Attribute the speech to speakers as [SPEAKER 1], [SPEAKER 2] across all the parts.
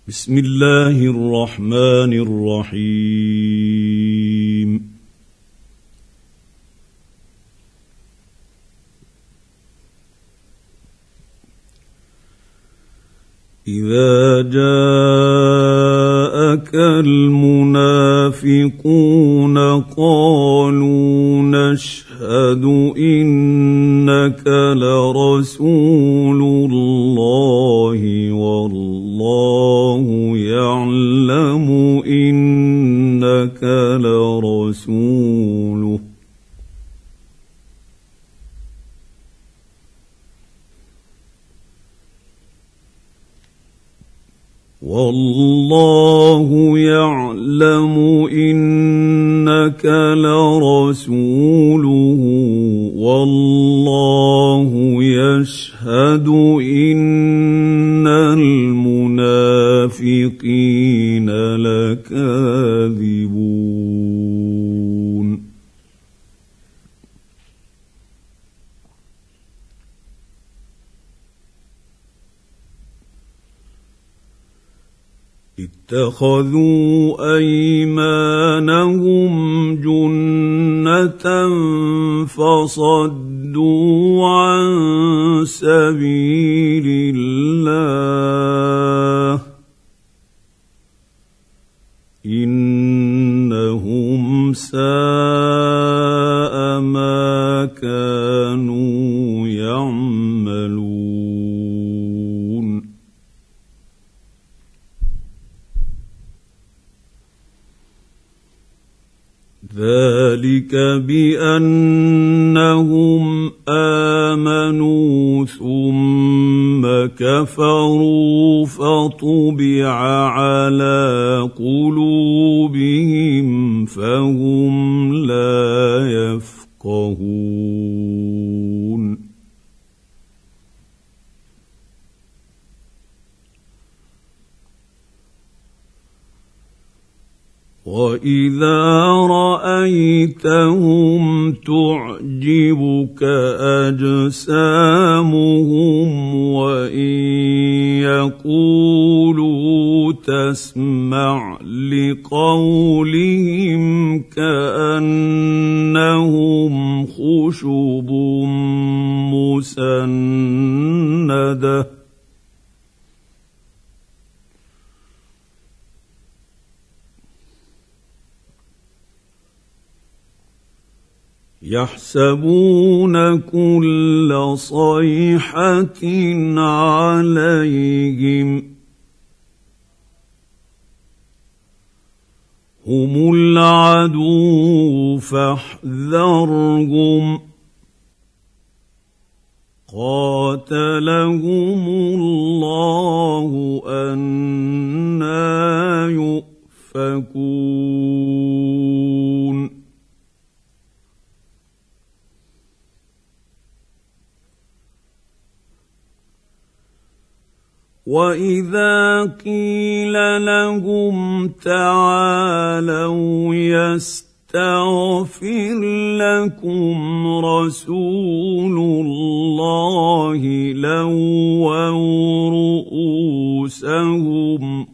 [SPEAKER 1] بسم الله الرحمن الرحيم. إذا جاءك المنافقون قالوا نشهد إنك لرسول الله والله يعلم إنك لرسوله والله يعلم إنك لرسوله والله يشهد إن المنافقين لكاذبون. اتخذوا أيمانهم جنة فصدوا عن سبيل الله إنهم ساء ما كانوا يعملون. ذلك بأنهم آمنوا ثم كفروا فطبع على قلوبهم فهم لا يفقهون. وإذا رأيتهم تعجبك أجسامهم وإن يقولوا تسمع لقولهم كأنهم خشب مسندة يحسبون كل صيحة عليهم هم العدو فاحذرهم قاتلهم الله أنى يؤفكون. وإذا قيل لهم تعالوا يستغفر لكم رسول الله لووا رؤوسهم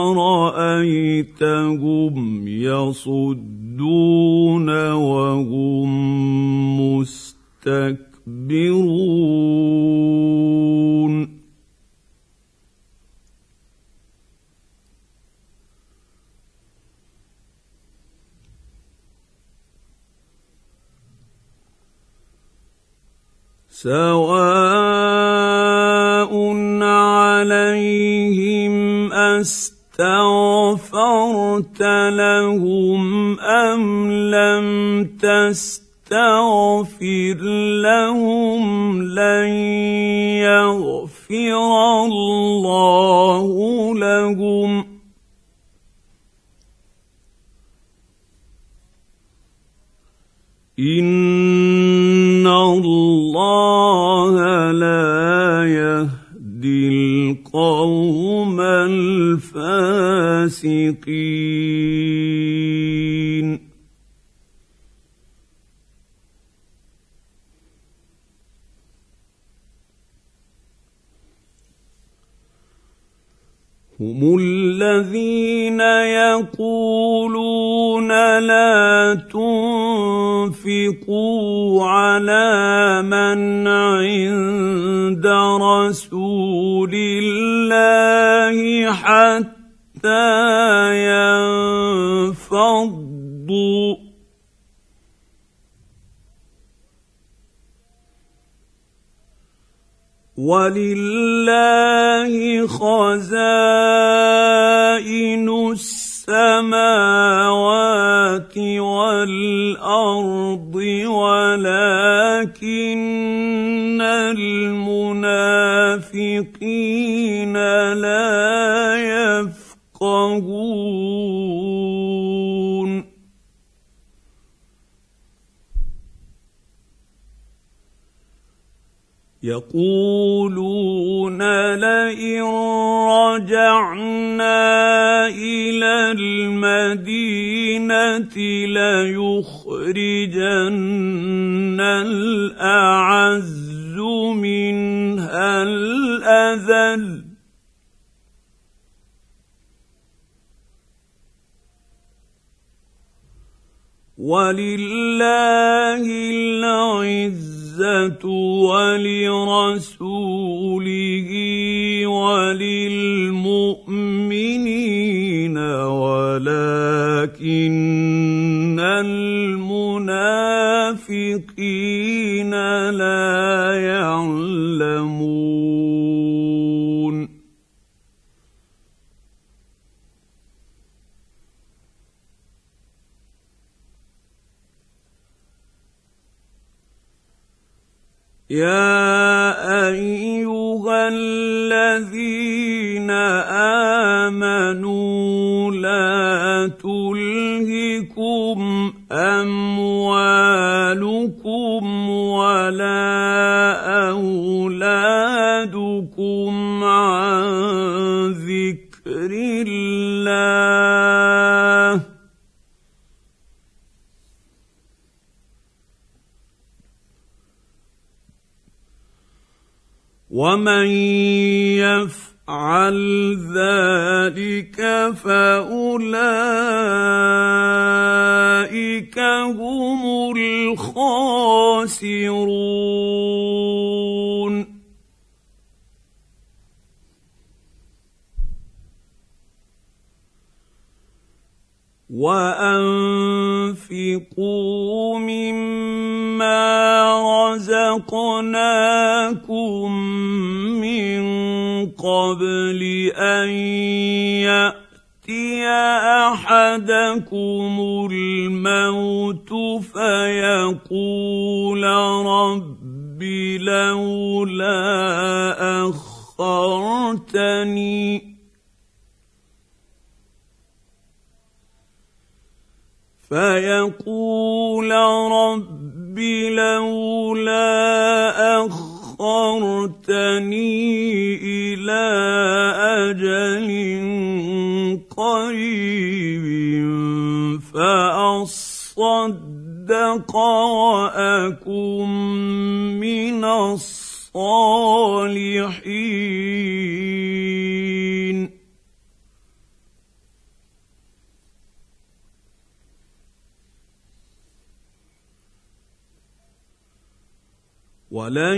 [SPEAKER 1] ورأيتهم يصدون وهم مستكبرون. سواء عليهم أستغفرت لهم أم لم تستغفر لهم لن يغفر الله لهم إن الله لا يهدي القوم الفاسقين. هم الذين يقولون لا تنفقوا على من عند رسول الله حتى ينفضوا ولله خزائن السماوات والأرض ولكن المنافقين لا يفقهون يقولون لئن رجعنا إلى المدينة ليخرجن الأعز منها الأذل ولله العزة ولرسوله وللمؤمنين ولكن المنافقين لا يعلمون يا أيها الذين آمنوا لا تلهكم أموالكم ولا أولادكم عن ذكر الله ومن يفعل ذلك فأولئك هم الخاسرون وأنفقوا مما رزقناكم من قبل أن يأتي أحدكم الموت فيقول رب لولا أخرتني إلى أجل قريب فأصدق وأكن من الصالحين ولن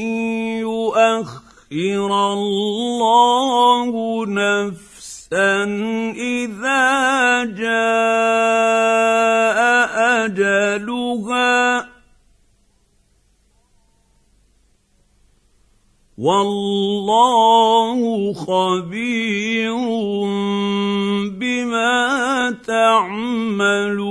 [SPEAKER 1] يؤخر الله نفسا إذا جاء أجلها والله خبير بما تعملون